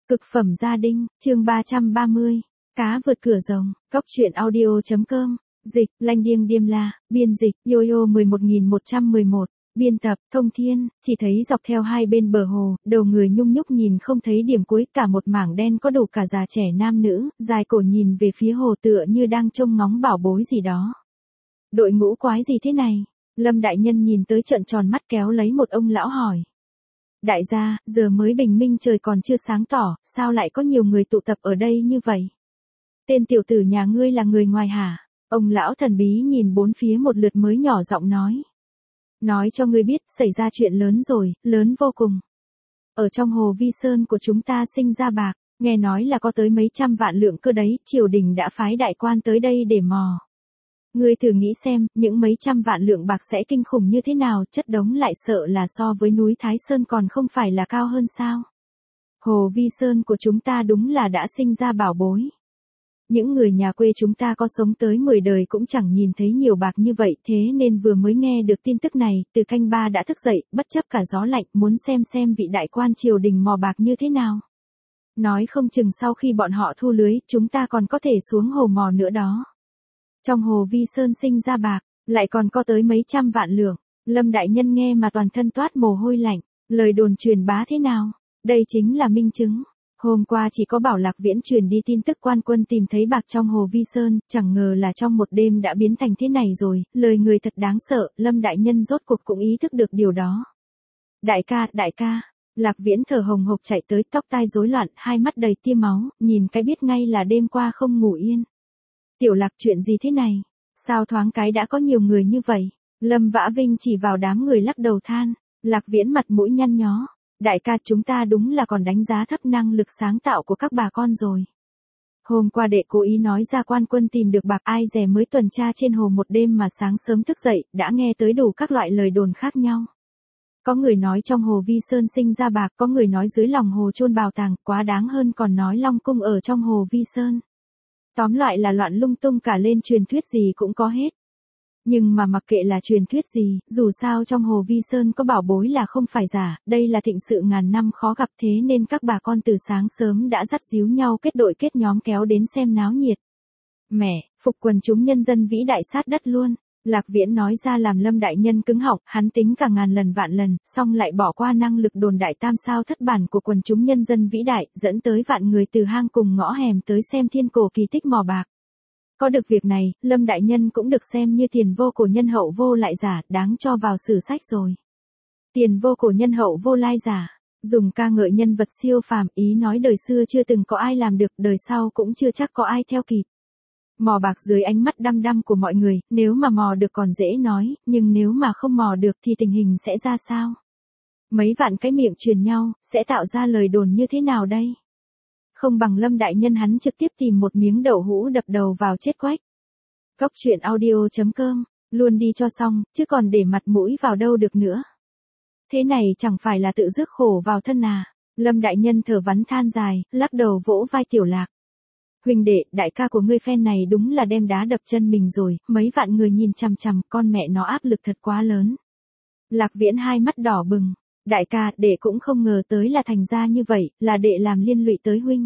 Cực phẩm gia đình, chương 330. Cá vượt cửa rồng, Cóc truyện audio.com. Dịch, Lanh Điêng Điềm La, biên dịch, Yoyo 11111, biên tập, Thông Thiên. Chỉ thấy dọc theo hai bên bờ hồ, đầu người nhung nhúc nhìn không thấy điểm cuối, cả một mảng đen có đủ cả già trẻ nam nữ, dài cổ nhìn về phía hồ tựa như đang trông ngóng bảo bối gì đó. Đội ngũ quái gì thế này? Lâm đại nhân nhìn tới trợn tròn mắt kéo lấy một ông lão hỏi. Đại gia, giờ mới bình minh trời còn chưa sáng tỏ, sao lại có nhiều người tụ tập ở đây như vậy? Tên tiểu tử nhà ngươi là người ngoài hả? Ông lão thần bí nhìn bốn phía một lượt mới nhỏ giọng nói. Nói cho ngươi biết, xảy ra chuyện lớn rồi, lớn vô cùng. Ở trong hồ Vi Sơn của chúng ta sinh ra bạc, nghe nói là có tới mấy trăm vạn lượng cơ đấy, triều đình đã phái đại quan tới đây để mò. Ngươi thử nghĩ xem, những mấy trăm vạn lượng bạc sẽ kinh khủng như thế nào, chất đống lại sợ là so với núi Thái Sơn còn không phải là cao hơn sao? Hồ Vi Sơn của chúng ta đúng là đã sinh ra bảo bối. Những người nhà quê chúng ta có sống tới 10 đời cũng chẳng nhìn thấy nhiều bạc như vậy, thế nên vừa mới nghe được tin tức này, từ canh ba đã thức dậy, bất chấp cả gió lạnh, muốn xem vị đại quan triều đình mò bạc như thế nào. Nói không chừng sau khi bọn họ thu lưới, chúng ta còn có thể xuống hồ mò nữa đó. Trong hồ Vi Sơn sinh ra bạc, lại còn có tới mấy trăm vạn lượng. Lâm đại nhân nghe mà toàn thân toát mồ hôi lạnh, lời đồn truyền bá thế nào? Đây chính là minh chứng. Hôm qua chỉ có Bảo Lạc Viễn truyền đi tin tức quan quân tìm thấy bạc trong hồ Vi Sơn, chẳng ngờ là trong một đêm đã biến thành thế này rồi, lời người thật đáng sợ, Lâm đại nhân rốt cuộc cũng ý thức được điều đó. Đại ca, Lạc Viễn thở hồng hộc chạy tới, tóc tai rối loạn, hai mắt đầy tia máu, nhìn cái biết ngay là đêm qua không ngủ yên. Tiểu Lạc, chuyện gì thế này? Sao thoáng cái đã có nhiều người như vậy? Lâm Vã Vinh chỉ vào đám người lắc đầu than. Lạc Viễn mặt mũi nhăn nhó. Đại ca, chúng ta đúng là còn đánh giá thấp năng lực sáng tạo của các bà con rồi. Hôm qua đệ cố ý nói ra quan quân tìm được bạc, ai dè mới tuần tra trên hồ một đêm mà sáng sớm thức dậy, đã nghe tới đủ các loại lời đồn khác nhau. Có người nói trong hồ Vi Sơn sinh ra bạc, có người nói dưới lòng hồ chôn bảo tàng, quá đáng hơn còn nói Long Cung ở trong hồ Vi Sơn. Tóm lại là loạn lung tung cả lên, truyền thuyết gì cũng có hết. Nhưng mà mặc kệ là truyền thuyết gì, dù sao trong hồ Vi Sơn có bảo bối là không phải giả, đây là thịnh sự ngàn năm khó gặp, thế nên các bà con từ sáng sớm đã dắt díu nhau kết đội kết nhóm kéo đến xem náo nhiệt. Mẹ, phục quần chúng nhân dân vĩ đại sát đất luôn. Lạc Viễn nói ra làm Lâm đại nhân cứng họng, hắn tính cả ngàn lần vạn lần, xong lại bỏ qua năng lực đồn đại tam sao thất bản của quần chúng nhân dân vĩ đại, dẫn tới vạn người từ hang cùng ngõ hẻm tới xem thiên cổ kỳ tích mò bạc. Có được việc này, Lâm đại nhân cũng được xem như tiền vô cổ nhân hậu vô lại giả, đáng cho vào sử sách rồi. Tiền vô cổ nhân hậu vô lai giả, dùng ca ngợi nhân vật siêu phàm, ý nói đời xưa chưa từng có ai làm được, đời sau cũng chưa chắc có ai theo kịp. Mò bạc dưới ánh mắt đăm đăm của mọi người, nếu mà mò được còn dễ nói, nhưng nếu mà không mò được thì tình hình sẽ ra sao? Mấy vạn cái miệng truyền nhau, sẽ tạo ra lời đồn như thế nào đây? Không bằng Lâm đại nhân hắn trực tiếp tìm một miếng đậu hũ đập đầu vào chết quách. Cóc truyện audio.com, luôn đi cho xong, chứ còn để mặt mũi vào đâu được nữa. Thế này chẳng phải là tự rước khổ vào thân à? Lâm đại nhân thở vắn than dài, lắc đầu vỗ vai Tiểu Lạc. Huynh đệ, đại ca của ngươi phen này đúng là đem đá đập chân mình rồi, mấy vạn người nhìn chằm chằm, con mẹ nó áp lực thật quá lớn. Lạc Viễn hai mắt đỏ bừng. Đại ca, đệ cũng không ngờ tới là thành ra như vậy, là đệ làm liên lụy tới huynh.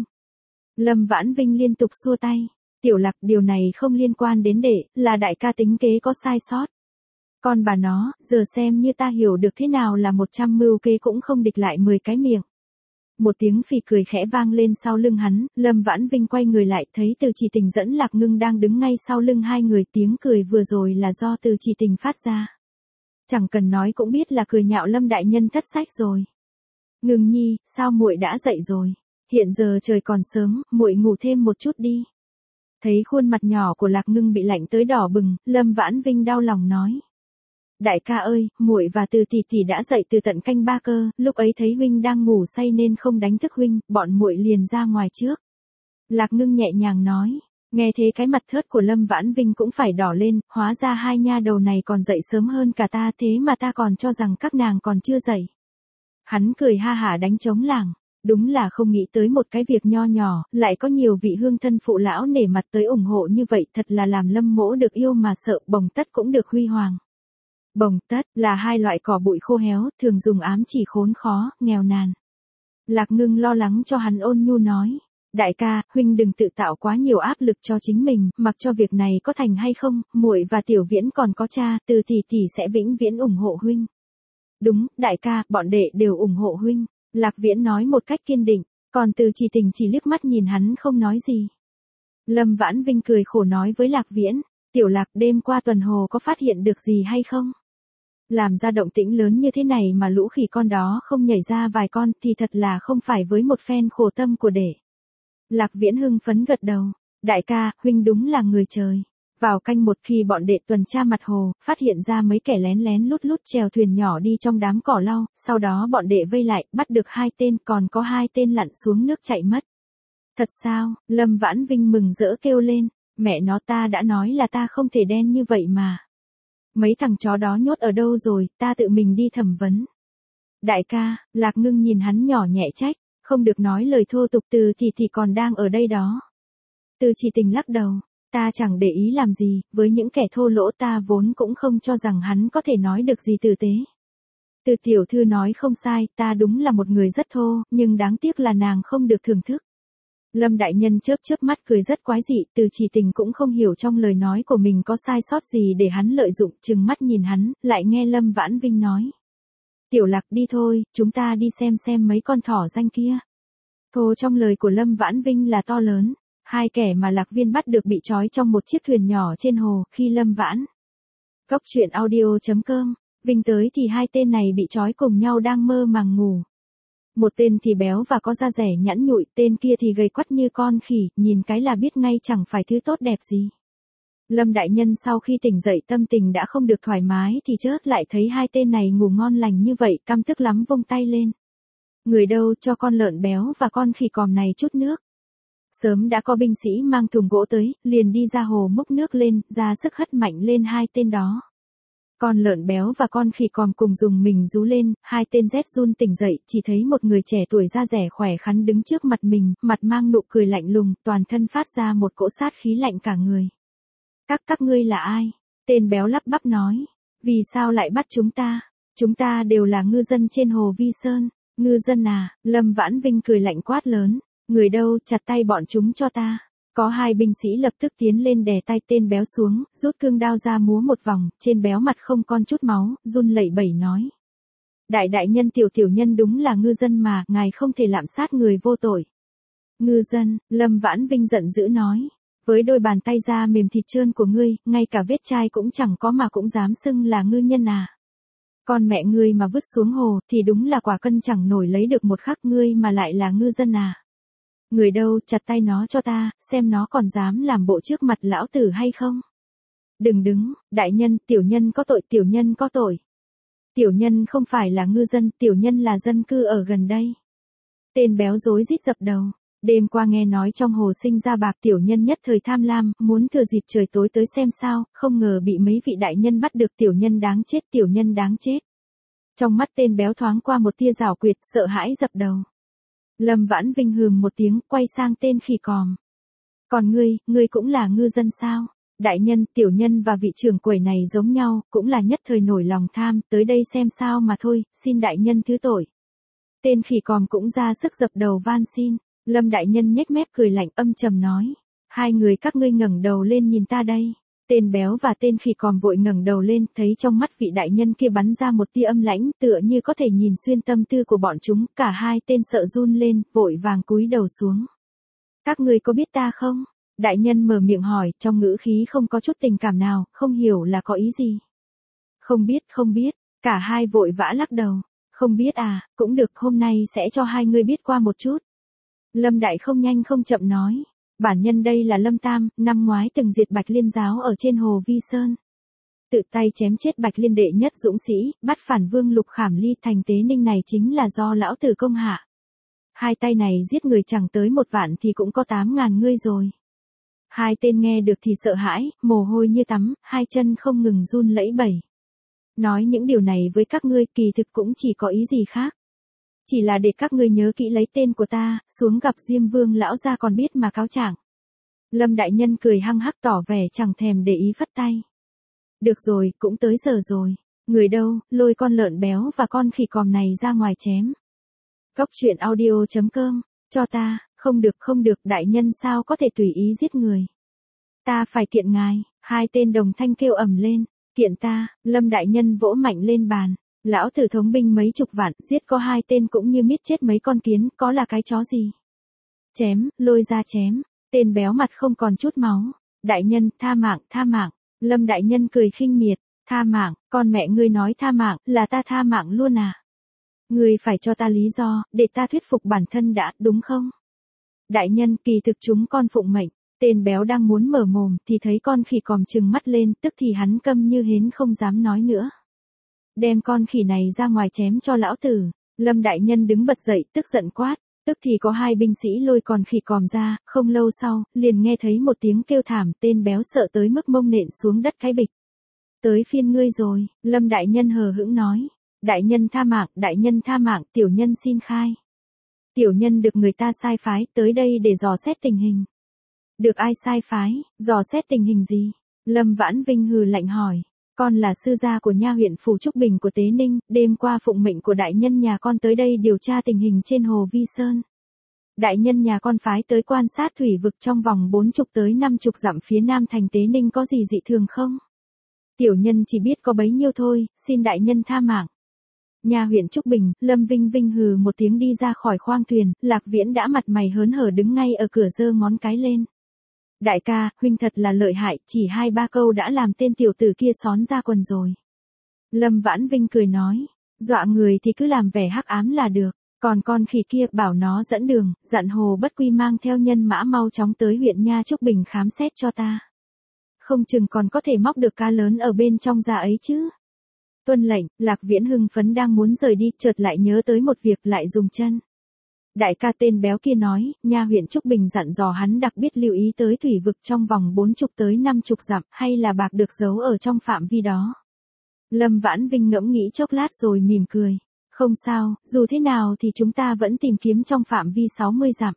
Lâm Vãn Vinh liên tục xua tay. Tiểu Lạc, điều này không liên quan đến đệ, là đại ca tính kế có sai sót. Con bà nó, giờ xem như ta hiểu được thế nào là 100 mưu kế cũng không địch lại 10 cái miệng. Một tiếng phì cười khẽ vang lên sau lưng hắn, Lâm Vãn Vinh quay người lại thấy Từ Chỉ Tình dẫn Lạc Ngưng đang đứng ngay sau lưng hai người, tiếng cười vừa rồi là do Từ Chỉ Tình phát ra. Chẳng cần nói cũng biết là cười nhạo Lâm đại nhân thất sách rồi. Ngưng nhi, sao muội đã dậy rồi? Hiện giờ trời còn sớm, muội ngủ thêm một chút đi. Thấy khuôn mặt nhỏ của Lạc Ngưng bị lạnh tới đỏ bừng, Lâm Vãn Vinh đau lòng nói. Đại ca ơi, muội và Từ tỷ tỷ đã dậy từ tận canh ba cơ, lúc ấy thấy huynh đang ngủ say nên không đánh thức huynh, bọn muội liền ra ngoài trước. Lạc Ngưng nhẹ nhàng nói. Nghe thế cái mặt thớt của Lâm Vãn Vinh cũng phải đỏ lên, hóa ra hai nha đầu này còn dậy sớm hơn cả ta, thế mà ta còn cho rằng các nàng còn chưa dậy. Hắn cười ha hả đánh trống lảng, đúng là không nghĩ tới một cái việc nho nhỏ, lại có nhiều vị hương thân phụ lão nể mặt tới ủng hộ như vậy, thật là làm Lâm mỗ được yêu mà sợ, bồng tất cũng được huy hoàng. Bồng tất là hai loại cỏ bụi khô héo, thường dùng ám chỉ khốn khó, nghèo nàn. Lạc Ngưng lo lắng cho hắn ôn nhu nói. Đại ca, huynh đừng tự tạo quá nhiều áp lực cho chính mình, mặc cho việc này có thành hay không, muội và Tiểu Viễn còn có cha, Từ tỷ tỷ sẽ vĩnh viễn ủng hộ huynh. Đúng, đại ca, bọn đệ đều ủng hộ huynh. Lạc Viễn nói một cách kiên định, còn Từ Chỉ Tình chỉ liếc mắt nhìn hắn không nói gì. Lâm Vãn Vinh cười khổ nói với Lạc Viễn, Tiểu Lạc, đêm qua tuần hồ có phát hiện được gì hay không? Làm ra động tĩnh lớn như thế này mà lũ khỉ con đó không nhảy ra vài con thì thật là không phải với một phen khổ tâm của đệ. Lạc Viễn hưng phấn gật đầu, đại ca, huynh đúng là người trời. Vào canh một khi bọn đệ tuần tra mặt hồ, phát hiện ra mấy kẻ lén lén lút lút chèo thuyền nhỏ đi trong đám cỏ lau, sau đó bọn đệ vây lại, bắt được 2 tên, còn có 2 tên lặn xuống nước chạy mất. Thật sao? Lâm Vãn Vinh mừng rỡ kêu lên, mẹ nó, ta đã nói là ta không thể đen như vậy mà. Mấy thằng chó đó nhốt ở đâu rồi, ta tự mình đi thẩm vấn. Đại ca, Lạc Ngưng nhìn hắn nhỏ nhẹ trách, không được nói lời thô tục, Từ thì còn đang ở đây đó. Từ Chỉ Tình lắc đầu, ta chẳng để ý làm gì, với những kẻ thô lỗ ta vốn cũng không cho rằng hắn có thể nói được gì tử tế. Từ tiểu thư nói không sai, ta đúng là một người rất thô, nhưng đáng tiếc là nàng không được thưởng thức. Lâm đại nhân chớp chớp mắt cười rất quái dị, Từ Chỉ Tình cũng không hiểu trong lời nói của mình có sai sót gì để hắn lợi dụng, trừng mắt nhìn hắn, lại nghe Lâm Vãn Vinh nói. Tiểu Lạc, đi thôi, chúng ta đi xem mấy con thỏ danh kia. Thô trong lời của Lâm Vãn Vinh là to lớn. 2 kẻ mà Lạc Viên bắt được bị trói trong một chiếc thuyền nhỏ trên hồ, khi Lâm Vãn. Góc truyện audio.com, Vinh tới thì 2 tên này bị trói cùng nhau đang mơ màng ngủ. Một tên thì béo và có da dẻ nhẵn nhụi, tên kia thì gầy quắt như con khỉ, nhìn cái là biết ngay chẳng phải thứ tốt đẹp gì. Lâm đại nhân sau khi tỉnh dậy tâm tình đã không được thoải mái thì chợt lại thấy 2 tên này ngủ ngon lành như vậy, căm tức lắm vung tay lên. Người đâu cho con lợn béo và con khỉ còm này chút nước. Sớm đã có binh sĩ mang thùng gỗ tới, liền đi ra hồ múc nước lên, ra sức hất mạnh lên 2 tên đó. Con lợn béo và con khỉ còm cùng dùng mình rú lên, 2 tên rét run tỉnh dậy, chỉ thấy một người trẻ tuổi da dẻ khỏe khoắn đứng trước mặt mình, mặt mang nụ cười lạnh lùng, toàn thân phát ra một cỗ sát khí lạnh cả người. Các ngươi là ai? Tên béo lắp bắp nói. Vì sao lại bắt chúng ta? Chúng ta đều là ngư dân trên hồ Vi Sơn. Ngư dân à? Lâm Vãn Vinh cười lạnh quát lớn. Người đâu, chặt tay bọn chúng cho ta. Có 2 binh sĩ lập tức tiến lên đè tay tên béo xuống, rút cương đao ra múa một vòng, trên béo mặt không con chút máu, run lẩy bẩy nói. Đại nhân, tiểu nhân đúng là ngư dân mà, ngài không thể lạm sát người vô tội. Ngư dân, Lâm Vãn Vinh giận dữ nói. Với đôi bàn tay da mềm thịt trơn của ngươi, ngay cả vết chai cũng chẳng có mà cũng dám xưng là ngư nhân à. Con mẹ ngươi mà vứt xuống hồ thì đúng là quả cân chẳng nổi lấy được một khắc, ngươi mà lại là ngư dân à. Người đâu, chặt tay nó cho ta, xem nó còn dám làm bộ trước mặt lão tử hay không. Đừng đứng, đại nhân, tiểu nhân có tội, tiểu nhân có tội. Tiểu nhân không phải là ngư dân, tiểu nhân là dân cư ở gần đây. Tên béo rối rít dập đầu. Đêm qua nghe nói trong hồ sinh ra bạc, tiểu nhân nhất thời tham lam, muốn thừa dịp trời tối tới xem sao, không ngờ bị mấy vị đại nhân bắt được, tiểu nhân đáng chết, tiểu nhân đáng chết. Trong mắt tên béo thoáng qua một tia giảo quyệt, sợ hãi dập đầu. Lâm Vãn Vinh hừm một tiếng, quay sang tên khỉ còm. Còn ngươi cũng là ngư dân sao? Đại nhân, tiểu nhân và vị trưởng quầy này giống nhau, cũng là nhất thời nổi lòng tham, tới đây xem sao mà thôi, xin đại nhân thứ tội. Tên khỉ còm cũng ra sức dập đầu van xin. Lâm đại nhân nhếch mép cười lạnh âm trầm nói. 2 người các ngươi ngẩng đầu lên nhìn ta đây. Tên béo và tên khỉ còm vội ngẩng đầu lên, thấy trong mắt vị đại nhân kia bắn ra một tia âm lãnh, tựa như có thể nhìn xuyên tâm tư của bọn chúng, cả 2 tên sợ run lên, vội vàng cúi đầu xuống. Các ngươi có biết ta không? Đại nhân mở miệng hỏi, trong ngữ khí không có chút tình cảm nào, không hiểu là có ý gì. Không biết, cả 2 vội vã lắc đầu. Không biết à, cũng được, hôm nay sẽ cho 2 ngươi biết qua một chút. Lâm Đại không nhanh không chậm nói. Bản nhân đây là Lâm Tam, năm ngoái từng diệt Bạch Liên giáo ở trên hồ Vi Sơn. Tự tay chém chết Bạch Liên đệ nhất dũng sĩ, bắt phản vương Lục Khảm Ly, thành Tế Ninh này chính là do lão tử công hạ. 2 tay này giết người chẳng tới 1 vạn thì cũng có 8.000 ngươi rồi. 2 tên nghe được thì sợ hãi, mồ hôi như tắm, 2 chân không ngừng run lẫy bẩy. Nói những điều này với các ngươi kỳ thực cũng chỉ có ý gì khác. Chỉ là để các ngươi nhớ kỹ lấy tên của ta, xuống gặp Diêm Vương lão gia còn biết mà cáo trạng. Lâm đại nhân cười hăng hắc tỏ vẻ chẳng thèm để ý phất tay. Được rồi, cũng tới giờ rồi. Người đâu, lôi con lợn béo và con khỉ còm này ra ngoài chém. Cóc truyện audio.com, cho ta, không được, đại nhân sao có thể tùy ý giết người. Ta phải kiện ngài, hai tên đồng thanh kêu ầm lên, kiện ta, Lâm đại nhân vỗ mạnh lên bàn. Lão tử thống binh mấy chục vạn, giết có hai tên cũng như miết chết mấy con kiến, có là cái chó gì. Chém, lôi ra chém, tên béo mặt không còn chút máu. Đại nhân, tha mạng, Lâm đại nhân cười khinh miệt, tha mạng, con mẹ ngươi nói tha mạng, là ta tha mạng luôn à. Ngươi phải cho ta lý do, để ta thuyết phục bản thân đã, đúng không? Đại nhân, kỳ thực chúng con phụng mệnh. Tên béo đang muốn mở mồm thì thấy con khỉ còm trừng mắt lên, tức thì hắn câm như hến không dám nói nữa. Đem con khỉ này ra ngoài chém cho lão tử. Lâm đại nhân đứng bật dậy, tức giận quát. Tức thì có hai binh sĩ lôi con khỉ còm ra, không lâu sau, liền nghe thấy một tiếng kêu thảm, tên béo sợ tới mức mông nện xuống đất cái bịch. Tới phiên ngươi rồi, Lâm đại nhân hờ hững nói. Đại nhân tha mạng, tiểu nhân xin khai. Tiểu nhân được người ta sai phái, tới đây để dò xét tình hình. Được ai sai phái, dò xét tình hình gì? Lâm Vãn Vinh hừ lạnh hỏi. Con là sư gia của nha huyện Phủ Trúc Bình của Tế Ninh, đêm qua phụng mệnh của đại nhân nhà con tới đây điều tra tình hình trên hồ Vi Sơn. Đại nhân nhà con phái tới quan sát thủy vực trong vòng 40 tới 50 dặm phía nam thành Tế Ninh có gì dị thường không? Tiểu nhân chỉ biết có bấy nhiêu thôi, xin đại nhân tha mạng. Nha huyện Trúc Bình, Lâm Vinh Vinh hừ một tiếng đi ra khỏi khoang thuyền, Lạc Viễn đã mặt mày hớn hở đứng ngay ở cửa giơ ngón cái lên. Đại ca, huynh thật là lợi hại, chỉ 2-3 câu đã làm tên tiểu tử kia xón ra quần rồi. Lâm Vãn Vinh cười nói, dọa người thì cứ làm vẻ hắc ám là được, còn con khỉ kia bảo nó dẫn đường, dặn Hồ Bất Quy mang theo nhân mã mau chóng tới huyện Nha Trúc Bình khám xét cho ta. Không chừng còn có thể móc được cá lớn ở bên trong ra ấy chứ. Tuân lệnh, Lạc Viễn hưng phấn đang muốn rời đi, chợt lại nhớ tới một việc lại dùng chân. Đại ca tên béo kia nói, nha huyện Trúc Bình dặn dò hắn đặc biệt lưu ý tới thủy vực trong vòng 40 tới 50 dặm, hay là bạc được giấu ở trong phạm vi đó. Lâm Vãn Vinh ngẫm nghĩ chốc lát rồi mỉm cười. Không sao, dù thế nào thì chúng ta vẫn tìm kiếm trong phạm vi 60 dặm.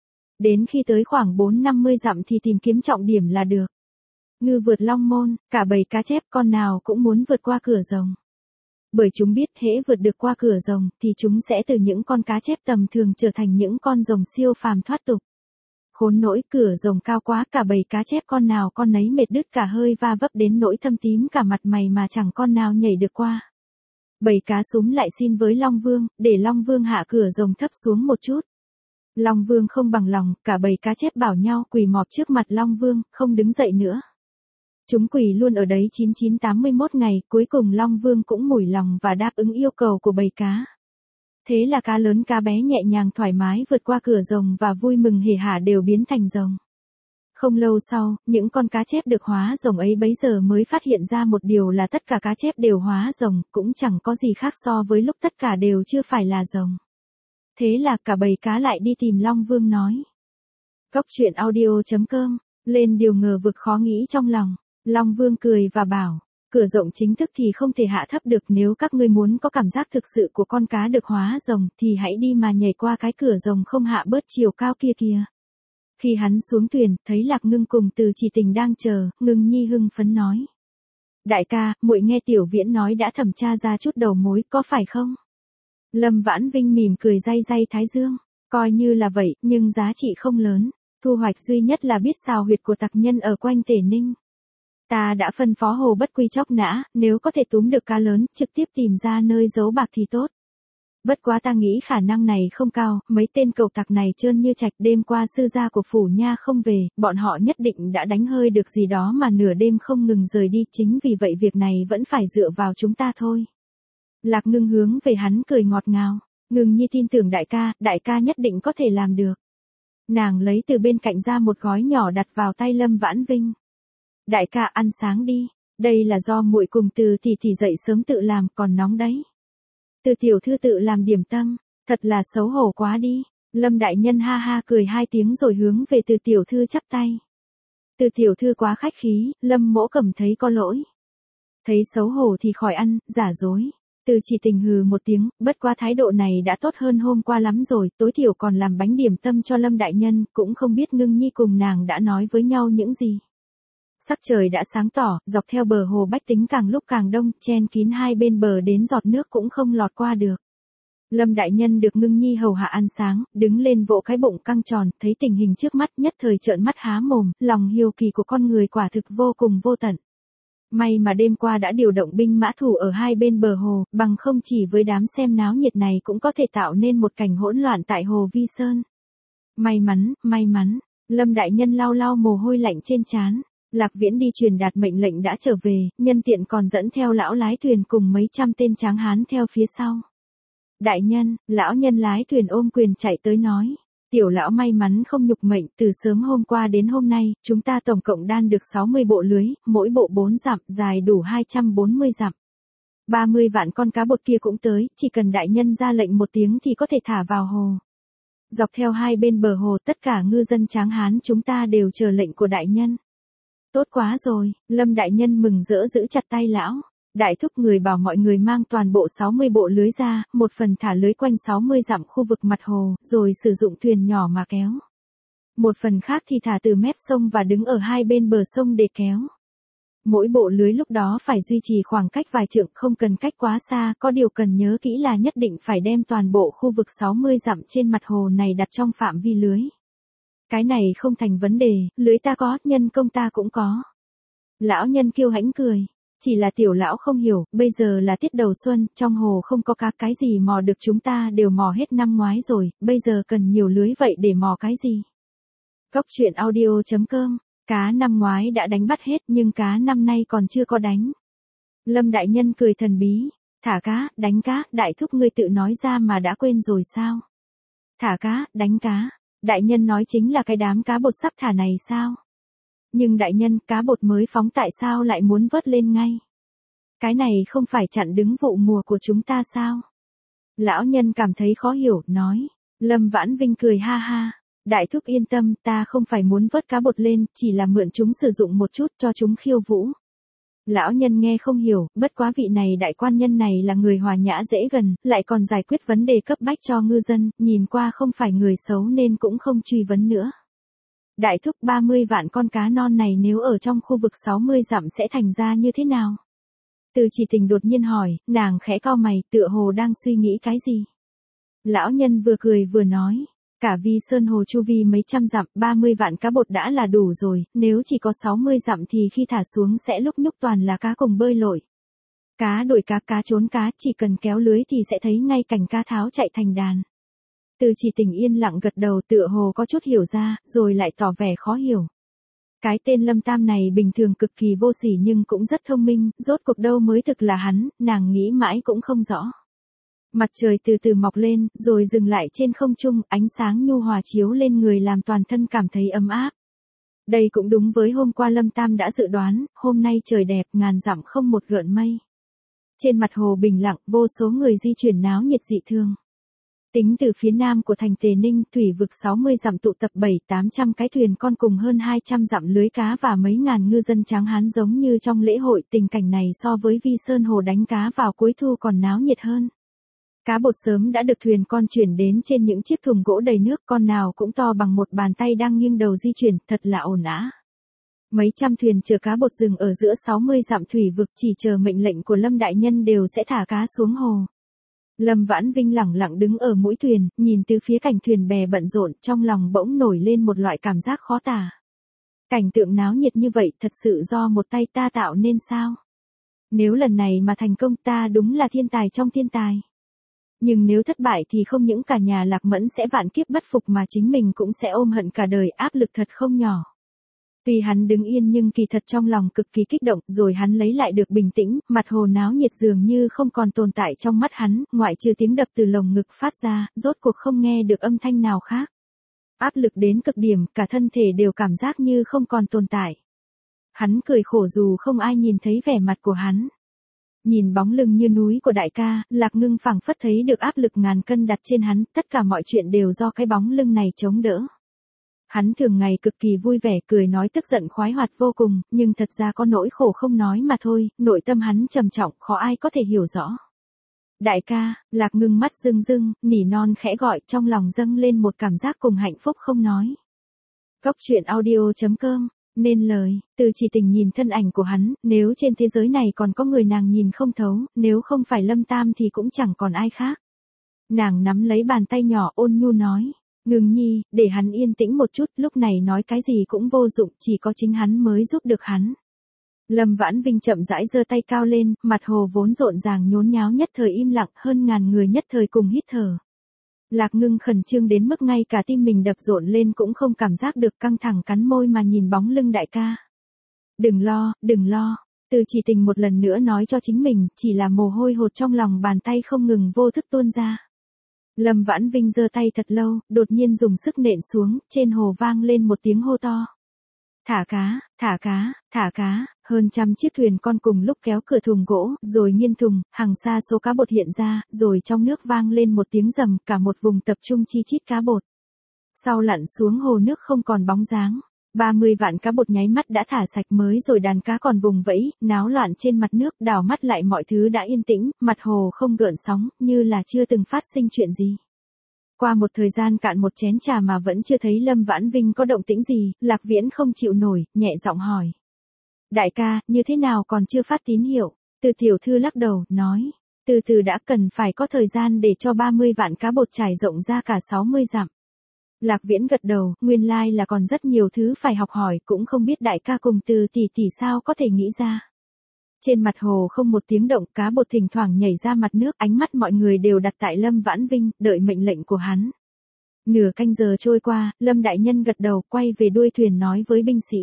Đến khi tới khoảng 4-50 dặm thì tìm kiếm trọng điểm là được. Ngư vượt long môn, cả bầy cá chép con nào cũng muốn vượt qua cửa rồng. Bởi chúng biết hễ vượt được qua cửa rồng thì chúng sẽ từ những con cá chép tầm thường trở thành những con rồng siêu phàm thoát tục. Khốn nỗi cửa rồng cao quá, cả bầy cá chép con nào con nấy mệt đứt cả hơi va vấp đến nỗi thâm tím cả mặt mày mà chẳng con nào nhảy được qua. Bầy cá súm lại xin với Long Vương, để Long Vương hạ cửa rồng thấp xuống một chút. Long Vương không bằng lòng, cả bầy cá chép bảo nhau quỳ mọp trước mặt Long Vương, không đứng dậy nữa. Chúng quỳ luôn ở đấy 9981 ngày, cuối cùng Long Vương cũng mủi lòng và đáp ứng yêu cầu của bầy cá. Thế là cá lớn cá bé nhẹ nhàng thoải mái vượt qua cửa rồng và vui mừng hỉ hả đều biến thành rồng. Không lâu sau, những con cá chép được hóa rồng ấy bấy giờ mới phát hiện ra một điều là tất cả cá chép đều hóa rồng, cũng chẳng có gì khác so với lúc tất cả đều chưa phải là rồng. Thế là cả bầy cá lại đi tìm Long Vương nói. Cóc truyện audio.com, lên điều ngờ vực khó nghĩ trong lòng. Long Vương cười và bảo, cửa rộng chính thức thì không thể hạ thấp được, nếu các ngươi muốn có cảm giác thực sự của con cá được hóa rồng thì hãy đi mà nhảy qua cái cửa rồng không hạ bớt chiều cao kia kìa. Khi hắn xuống thuyền, thấy Lạc Ngưng cùng Từ Chỉ Tình đang chờ, Ngưng Nhi hưng phấn nói. Đại ca, muội nghe Tiểu Viễn nói đã thẩm tra ra chút đầu mối, có phải không? Lâm Vãn Vinh mỉm cười day day thái dương, coi như là vậy, nhưng giá trị không lớn, thu hoạch duy nhất là biết xào huyệt của tặc nhân ở quanh Tể Ninh. Ta đã phân phó Hồ Bất Quy chóc nã, nếu có thể túm được cá lớn, trực tiếp tìm ra nơi giấu bạc thì tốt. Bất quá ta nghĩ khả năng này không cao, mấy tên cẩu tặc này trơn như trạch, đêm qua sư gia của phủ nha không về, bọn họ nhất định đã đánh hơi được gì đó mà nửa đêm không ngừng rời đi, chính vì vậy việc này vẫn phải dựa vào chúng ta thôi. Lạc Ngưng hướng về hắn cười ngọt ngào, Ngưng Nhi tin tưởng đại ca nhất định có thể làm được. Nàng lấy từ bên cạnh ra một gói nhỏ đặt vào tay Lâm Vãn Vinh. Đại ca ăn sáng đi, đây là do muội cùng Từ thì dậy sớm tự làm, còn nóng đấy. Từ tiểu thư tự làm điểm tâm, thật là xấu hổ quá đi. Lâm đại nhân ha ha cười 2 tiếng rồi hướng về Từ tiểu thư chắp tay. Từ tiểu thư quá khách khí, Lâm mỗ cảm thấy có lỗi. Thấy xấu hổ thì khỏi ăn, giả dối. Từ Chỉ Tình hừ một tiếng, bất quá thái độ này đã tốt hơn hôm qua lắm rồi, tối thiểu còn làm bánh điểm tâm cho Lâm đại nhân, cũng không biết Ngưng Nhi cùng nàng đã nói với nhau những gì. Sắc trời đã sáng tỏ, dọc theo bờ hồ Bách Tính càng lúc càng đông, chen kín hai bên bờ đến giọt nước cũng không lọt qua được. Lâm đại nhân được Ngưng Nhi hầu hạ ăn sáng, đứng lên vỗ cái bụng căng tròn, thấy tình hình trước mắt nhất thời trợn mắt há mồm, lòng hiếu kỳ của con người quả thực vô cùng vô tận. May mà đêm qua đã điều động binh mã thủ ở hai bên bờ hồ, bằng không chỉ với đám xem náo nhiệt này cũng có thể tạo nên một cảnh hỗn loạn tại hồ Vi Sơn. May mắn, Lâm đại nhân lau lau mồ hôi lạnh trên trán. Lạc Viễn đi truyền đạt mệnh lệnh đã trở về, nhân tiện còn dẫn theo lão lái thuyền cùng mấy trăm tên tráng hán theo phía sau. Đại nhân, lão nhân lái thuyền ôm quyền chạy tới nói. Tiểu lão may mắn không nhục mệnh, từ sớm hôm qua đến hôm nay, chúng ta tổng cộng đan được 60 bộ lưới, mỗi bộ 4 dặm, dài đủ 240 dặm. 30 vạn con cá bột kia cũng tới, chỉ cần đại nhân ra lệnh một tiếng thì có thể thả vào hồ. Dọc theo hai bên bờ hồ tất cả ngư dân tráng hán chúng ta đều chờ lệnh của đại nhân. Tốt quá rồi, Lâm đại nhân mừng rỡ giữ chặt tay lão. Đại thúc người bảo mọi người mang toàn bộ 60 bộ lưới ra, một phần thả lưới quanh 60 dặm khu vực mặt hồ, rồi sử dụng thuyền nhỏ mà kéo. Một phần khác thì thả từ mép sông và đứng ở hai bên bờ sông để kéo. Mỗi bộ lưới lúc đó phải duy trì khoảng cách vài trượng, không cần cách quá xa, có điều cần nhớ kỹ là nhất định phải đem toàn bộ khu vực 60 dặm trên mặt hồ này đặt trong phạm vi lưới. Cái này không thành vấn đề, lưới ta có, nhân công ta cũng có. Lão nhân kiêu hãnh cười. Chỉ là tiểu lão không hiểu, bây giờ là tiết đầu xuân, trong hồ không có cá, cái gì mò được chúng ta đều mò hết năm ngoái rồi, bây giờ cần nhiều lưới vậy để mò cái gì? Cốc truyện audio.com, cá năm ngoái đã đánh bắt hết nhưng cá năm nay còn chưa có đánh. Lâm đại nhân cười thần bí, thả cá, đánh cá, đại thúc ngươi tự nói ra mà đã quên rồi sao? Thả cá, đánh cá, đại nhân nói chính là cái đám cá bột sắp thả này sao? Nhưng đại nhân, cá bột mới phóng tại sao lại muốn vớt lên ngay? Cái này không phải chặn đứng vụ mùa của chúng ta sao? Lão nhân cảm thấy khó hiểu, nói. Lâm Vãn Vinh cười ha ha. Đại thúc yên tâm, ta không phải muốn vớt cá bột lên, chỉ là mượn chúng sử dụng một chút cho chúng khiêu vũ. Lão nhân nghe không hiểu, bất quá vị này đại quan nhân này là người hòa nhã dễ gần, lại còn giải quyết vấn đề cấp bách cho ngư dân, nhìn qua không phải người xấu nên cũng không truy vấn nữa. Đại thúc 30 vạn con cá non này nếu ở trong khu vực 60 dặm sẽ thành ra như thế nào? Từ Chỉ Tình đột nhiên hỏi, nàng khẽ cau mày, tựa hồ đang suy nghĩ cái gì? Lão nhân vừa cười vừa nói, cả Vi Sơn hồ chu vi mấy trăm dặm, 30 vạn cá bột đã là đủ rồi, nếu chỉ có 60 dặm thì khi thả xuống sẽ lúc nhúc toàn là cá cùng bơi lội. Cá đuổi cá, cá trốn cá, chỉ cần kéo lưới thì sẽ thấy ngay cảnh cá tháo chạy thành đàn. Từ Chỉ Tình yên lặng gật đầu, tựa hồ có chút hiểu ra, rồi lại tỏ vẻ khó hiểu. Cái tên Lâm Tam này bình thường cực kỳ vô sỉ nhưng cũng rất thông minh, rốt cuộc đâu mới thực là hắn, nàng nghĩ mãi cũng không rõ. Mặt trời từ từ mọc lên, rồi dừng lại trên không trung, ánh sáng nhu hòa chiếu lên người làm toàn thân cảm thấy ấm áp. Đây cũng đúng với hôm qua Lâm Tam đã dự đoán, hôm nay trời đẹp, ngàn dặm không một gợn mây. Trên mặt hồ bình lặng, vô số người di chuyển náo nhiệt dị thường. Tính từ phía nam của thành Tề Ninh, thủy vực 60 dặm tụ tập 700-800 cái thuyền con cùng hơn 200 dặm lưới cá và mấy ngàn ngư dân tráng hán giống như trong lễ hội. Tình cảnh này so với Vi Sơn hồ đánh cá vào cuối thu còn náo nhiệt hơn. Cá bột sớm đã được thuyền con chuyển đến trên những chiếc thùng gỗ đầy nước, con nào cũng to bằng một bàn tay đang nghiêng đầu di chuyển, thật là ổn ã. Mấy trăm thuyền chở cá bột dừng ở giữa 60 dặm thủy vực, chỉ chờ mệnh lệnh của Lâm đại nhân đều sẽ thả cá xuống hồ. Lâm Vãn Vinh lẳng lặng đứng ở mũi thuyền, nhìn từ phía cảnh thuyền bè bận rộn, trong lòng bỗng nổi lên một loại cảm giác khó tả. Cảnh tượng náo nhiệt như vậy thật sự do một tay ta tạo nên sao? Nếu lần này mà thành công ta đúng là thiên tài trong thiên tài. Nhưng nếu thất bại thì không những cả nhà Lạc Mẫn sẽ vạn kiếp bất phục mà chính mình cũng sẽ ôm hận cả đời, áp lực thật không nhỏ. Tuy hắn đứng yên nhưng kỳ thật trong lòng cực kỳ kích động, rồi hắn lấy lại được bình tĩnh, mặt hồ náo nhiệt dường như không còn tồn tại trong mắt hắn, ngoại trừ tiếng đập từ lồng ngực phát ra, rốt cuộc không nghe được âm thanh nào khác. Áp lực đến cực điểm, cả thân thể đều cảm giác như không còn tồn tại. Hắn cười khổ dù không ai nhìn thấy vẻ mặt của hắn. Nhìn bóng lưng như núi của đại ca, Lạc Ngưng phảng phất thấy được áp lực ngàn cân đặt trên hắn, tất cả mọi chuyện đều do cái bóng lưng này chống đỡ. Hắn thường ngày cực kỳ vui vẻ, cười nói tức giận khoái hoạt vô cùng, nhưng thật ra có nỗi khổ không nói mà thôi, nội tâm hắn trầm trọng, khó ai có thể hiểu rõ. Đại ca, Lạc Ngưng mắt rưng rưng, nỉ non khẽ gọi, trong lòng dâng lên một cảm giác cùng hạnh phúc không nói. Cốc truyện audio.com, nên lời, Từ Chỉ Tình nhìn thân ảnh của hắn, nếu trên thế giới này còn có người nàng nhìn không thấu, nếu không phải Lâm Tam thì cũng chẳng còn ai khác. Nàng nắm lấy bàn tay nhỏ ôn nhu nói. Ngưng nhi, để hắn yên tĩnh một chút, lúc này nói cái gì cũng vô dụng, chỉ có chính hắn mới giúp được hắn. Lâm Vãn Vinh chậm rãi giơ tay cao lên, mặt hồ vốn rộn ràng nhốn nháo nhất thời im lặng, hơn ngàn người nhất thời cùng hít thở. Lạc Ngưng khẩn trương đến mức ngay cả tim mình đập rộn lên cũng không cảm giác được, căng thẳng cắn môi mà nhìn bóng lưng đại ca. Đừng lo, đừng lo. Từ Chỉ Tình một lần nữa nói cho chính mình, chỉ là mồ hôi hột trong lòng bàn tay không ngừng vô thức tuôn ra. Lâm Vãn Vinh giơ tay thật lâu, đột nhiên dùng sức nện xuống, trên hồ vang lên một tiếng hô to. Thả cá, thả cá, thả cá, hơn trăm chiếc thuyền con cùng lúc kéo cửa thùng gỗ, rồi nghiêng thùng, hàng xa số cá bột hiện ra, rồi trong nước vang lên một tiếng rầm, cả một vùng tập trung chi chít cá bột. Sau lặn xuống hồ nước không còn bóng dáng. 30 vạn cá bột nháy mắt đã thả sạch, mới rồi đàn cá còn vùng vẫy, náo loạn trên mặt nước, đảo mắt lại mọi thứ đã yên tĩnh, mặt hồ không gợn sóng, như là chưa từng phát sinh chuyện gì. Qua một thời gian cạn một chén trà mà vẫn chưa thấy Lâm Vãn Vinh có động tĩnh gì, Lạc Viễn không chịu nổi, nhẹ giọng hỏi. Đại ca, như thế nào còn chưa phát tín hiệu? Từ tiểu thư lắc đầu, nói. Từ từ đã, cần phải có thời gian để cho 30 vạn cá bột trải rộng ra cả 60 dặm. Lạc Viễn gật đầu, nguyên lai là còn rất nhiều thứ phải học hỏi, cũng không biết đại ca cùng Từ tỷ tỷ sao có thể nghĩ ra. Trên mặt hồ không một tiếng động, cá bột thỉnh thoảng nhảy ra mặt nước, ánh mắt mọi người đều đặt tại Lâm Vãn Vinh, đợi mệnh lệnh của hắn. Nửa canh giờ trôi qua, Lâm đại nhân gật đầu, quay về đuôi thuyền nói với binh sĩ.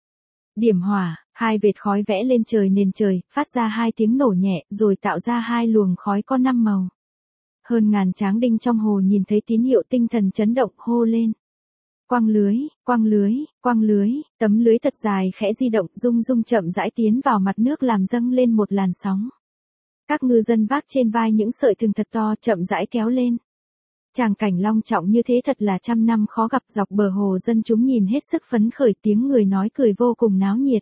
Điểm hỏa, hai vệt khói vẽ lên trời nền trời, phát ra hai tiếng nổ nhẹ, rồi tạo ra hai luồng khói có 5 màu. Hơn ngàn tráng đinh trong hồ nhìn thấy tín hiệu tinh thần chấn động, hô lên. Quăng lưới, quăng lưới, quăng lưới, tấm lưới thật dài khẽ di động, rung rung chậm rãi tiến vào mặt nước làm dâng lên một làn sóng. Các ngư dân vác trên vai những sợi thừng thật to chậm rãi kéo lên. Tràng cảnh long trọng như thế thật là trăm năm khó gặp, dọc bờ hồ dân chúng nhìn hết sức phấn khởi, tiếng người nói cười vô cùng náo nhiệt.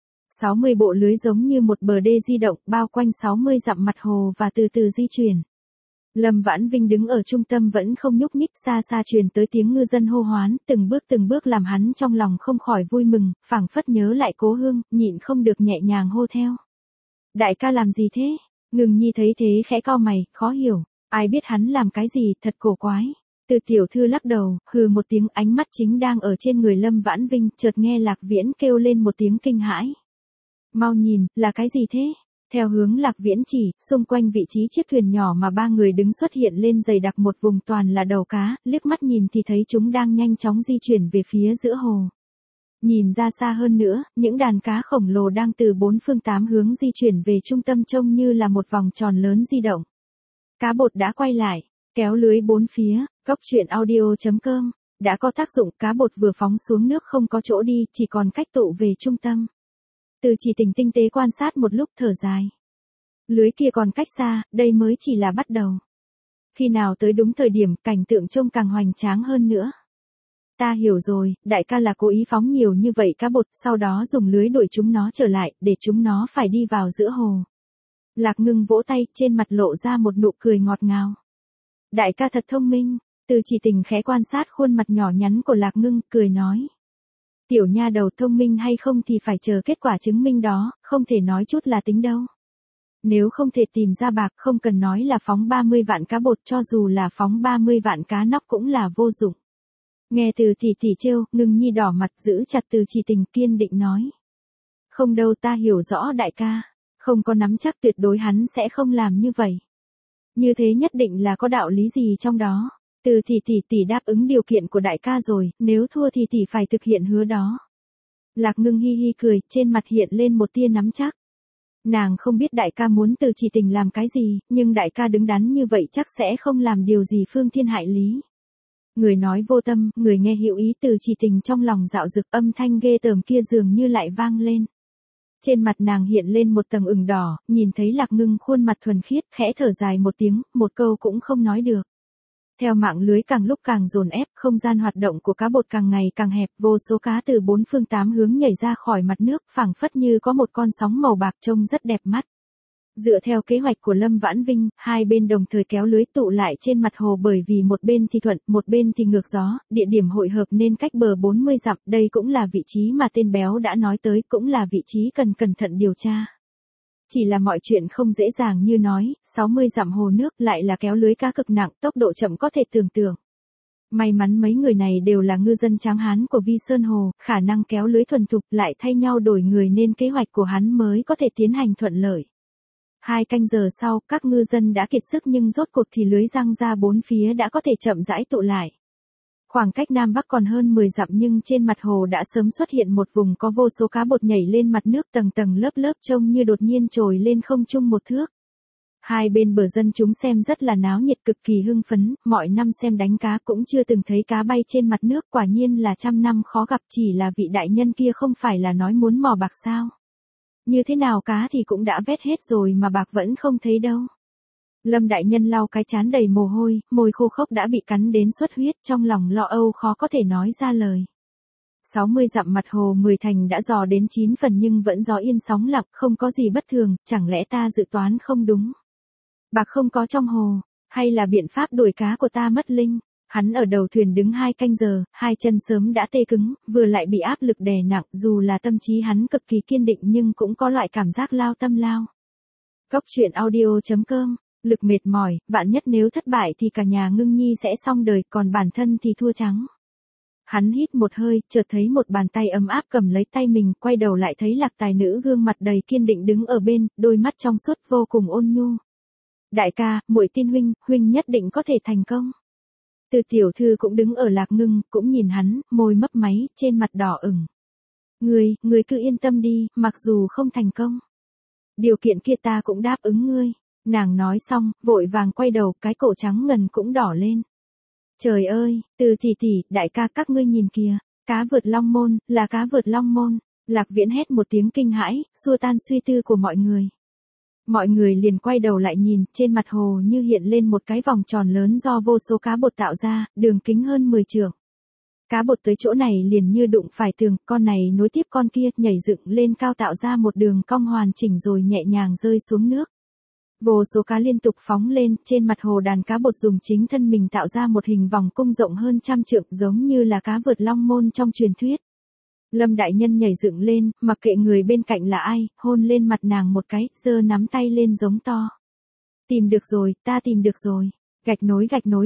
60 bộ lưới giống như một bờ đê di động, bao quanh 60 dặm mặt hồ và từ từ di chuyển. Lâm Vãn Vinh đứng ở trung tâm vẫn không nhúc nhích, xa xa truyền tới tiếng ngư dân hô hoán, từng bước làm hắn trong lòng không khỏi vui mừng, phảng phất nhớ lại cố hương, nhịn không được nhẹ nhàng hô theo. Đại ca làm gì thế? Ngừng nhi thấy thế khẽ cau mày, khó hiểu, ai biết hắn làm cái gì, thật cổ quái. Từ tiểu thư lắc đầu, hừ một tiếng, ánh mắt chính đang ở trên người Lâm Vãn Vinh, chợt nghe Lạc Viễn kêu lên một tiếng kinh hãi. Mau nhìn, là cái gì thế? Theo hướng Lạc Viễn chỉ, xung quanh vị trí chiếc thuyền nhỏ mà ba người đứng xuất hiện lên dày đặc một vùng toàn là đầu cá, liếc mắt nhìn thì thấy chúng đang nhanh chóng di chuyển về phía giữa hồ. Nhìn ra xa hơn nữa, những đàn cá khổng lồ đang từ 4 phương 8 hướng di chuyển về trung tâm, trông như là một vòng tròn lớn di động. Cá bột đã quay lại, kéo lưới bốn phía, Cốc Truyện Audio.com, đã có tác dụng, cá bột vừa phóng xuống nước không có chỗ đi, chỉ còn cách tụ về trung tâm. Từ Chỉ Tình tinh tế quan sát một lúc thở dài. Lưới kia còn cách xa, đây mới chỉ là bắt đầu. Khi nào tới đúng thời điểm, cảnh tượng trông càng hoành tráng hơn nữa. Ta hiểu rồi, đại ca là cố ý phóng nhiều như vậy cá bột, sau đó dùng lưới đuổi chúng nó trở lại, để chúng nó phải đi vào giữa hồ. Lạc Ngưng vỗ tay, trên mặt lộ ra một nụ cười ngọt ngào. Đại ca thật thông minh. Từ Chỉ Tình khẽ quan sát khuôn mặt nhỏ nhắn của Lạc Ngưng, cười nói. Tiểu nha đầu, thông minh hay không thì phải chờ kết quả chứng minh đó, không thể nói chút là tính đâu. Nếu không thể tìm ra bạc, không cần nói là phóng 30 vạn cá bột, cho dù là phóng 30 vạn cá nóc cũng là vô dụng. Nghe Từ tỷ tỷ trêu, Ngưng nhi đỏ mặt giữ chặt Từ Chỉ Tình, kiên định nói. Không đâu, ta hiểu rõ đại ca. Không có nắm chắc, tuyệt đối hắn sẽ không làm như vậy. Như thế nhất định là có đạo lý gì trong đó. Từ tỷ đáp ứng điều kiện của đại ca rồi, nếu thua thì tỷ phải thực hiện hứa đó. Lạc Ngưng hi hi cười, trên mặt hiện lên một tia nắm chắc. Nàng không biết đại ca muốn Từ Chỉ Tình làm cái gì, nhưng đại ca đứng đắn như vậy chắc sẽ không làm điều gì phương thiên hại lý. Người nói vô tâm, người nghe hữu ý, Từ Chỉ Tình trong lòng dạo dực, âm thanh ghê tởm kia dường như lại vang lên. Trên mặt nàng hiện lên một tầng ửng đỏ, nhìn thấy Lạc Ngưng khuôn mặt thuần khiết, khẽ thở dài một tiếng, một câu cũng không nói được. Theo mạng lưới càng lúc càng dồn ép, không gian hoạt động của cá bột càng ngày càng hẹp, vô số cá từ 4 phương 8 hướng nhảy ra khỏi mặt nước, phảng phất như có một con sóng màu bạc trông rất đẹp mắt. Dựa theo kế hoạch của Lâm Vãn Vinh, hai bên đồng thời kéo lưới tụ lại trên mặt hồ, bởi vì một bên thì thuận, một bên thì ngược gió, địa điểm hội hợp nên cách bờ 40 dặm, đây cũng là vị trí mà tên béo đã nói tới, cũng là vị trí cần cẩn thận điều tra. Chỉ là mọi chuyện không dễ dàng như nói, 60 dặm hồ nước lại là kéo lưới cá cực nặng, tốc độ chậm có thể tưởng tượng. May mắn mấy người này đều là ngư dân tráng hán của Vi Sơn Hồ, khả năng kéo lưới thuần thục lại thay nhau đổi người nên kế hoạch của hắn mới có thể tiến hành thuận lợi. 2 canh giờ sau, các ngư dân đã kiệt sức nhưng rốt cuộc thì lưới giăng ra bốn phía đã có thể chậm rãi tụ lại. Khoảng cách Nam Bắc còn hơn 10 dặm nhưng trên mặt hồ đã sớm xuất hiện một vùng có vô số cá bột nhảy lên mặt nước tầng tầng lớp lớp trông như đột nhiên trồi lên không trung một thước. Hai bên bờ dân chúng xem rất là náo nhiệt cực kỳ hưng phấn, mọi năm xem đánh cá cũng chưa từng thấy cá bay trên mặt nước, quả nhiên là trăm năm khó gặp, chỉ là vị đại nhân kia không phải là nói muốn mò bạc sao. Như thế nào cá thì cũng đã vét hết rồi mà bạc vẫn không thấy đâu. Lâm đại nhân lau cái trán đầy mồ hôi, môi khô khốc đã bị cắn đến xuất huyết, trong lòng lo âu khó có thể nói ra lời. 60 dặm mặt hồ 10 thành đã dò đến 9 phần nhưng vẫn gió yên sóng lặng, không có gì bất thường, chẳng lẽ ta dự toán không đúng? Bạc không có trong hồ, hay là biện pháp đuổi cá của ta mất linh? Hắn ở đầu thuyền đứng 2 canh giờ, hai chân sớm đã tê cứng, vừa lại bị áp lực đè nặng, dù là tâm trí hắn cực kỳ kiên định nhưng cũng có loại cảm giác lao tâm lao. Góc truyện audio.com, lực mệt mỏi, vạn nhất nếu thất bại thì cả nhà Ngưng Nhi sẽ xong đời, còn bản thân thì thua trắng. Hắn hít một hơi, chợt thấy một bàn tay ấm áp cầm lấy tay mình, quay đầu lại thấy Lạc Tài Nữ gương mặt đầy kiên định đứng ở bên, đôi mắt trong suốt vô cùng ôn nhu. Đại ca, muội tin huynh nhất định có thể thành công. Từ tiểu thư cũng đứng ở Lạc Ngưng, cũng nhìn hắn, môi mấp máy, trên mặt đỏ ửng. Ngươi cứ yên tâm đi, mặc dù không thành công. Điều kiện kia ta cũng đáp ứng ngươi. Nàng nói xong, vội vàng quay đầu, cái cổ trắng ngần cũng đỏ lên. Trời ơi, Từ tỷ, đại ca các ngươi nhìn kìa, cá vượt long môn, là cá vượt long môn. Lạc Viễn hét một tiếng kinh hãi, xua tan suy tư của mọi người. Mọi người liền quay đầu lại nhìn, trên mặt hồ như hiện lên một cái vòng tròn lớn do vô số cá bột tạo ra, đường kính hơn 10 trượng. Cá bột tới chỗ này liền như đụng phải tường, con này nối tiếp con kia, nhảy dựng lên cao tạo ra một đường cong hoàn chỉnh rồi nhẹ nhàng rơi xuống nước. Vô số cá liên tục phóng lên, trên mặt hồ đàn cá bột dùng chính thân mình tạo ra một hình vòng cung rộng hơn 100 trượng giống như là cá vượt long môn trong truyền thuyết. Lâm đại nhân nhảy dựng lên, mặc kệ người bên cạnh là ai, hôn lên mặt nàng một cái, giơ nắm tay lên giống to. Tìm được rồi, ta tìm được rồi. Gạch nối.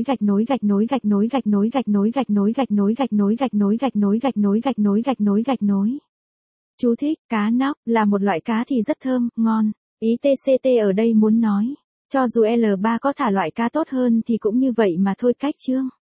Chú thích, cá nóc là một loại cá thì rất thơm, ngon. Ý TCT ở đây muốn nói, cho dù L3 có thả loại cá tốt hơn thì cũng như vậy mà thôi, cách chương.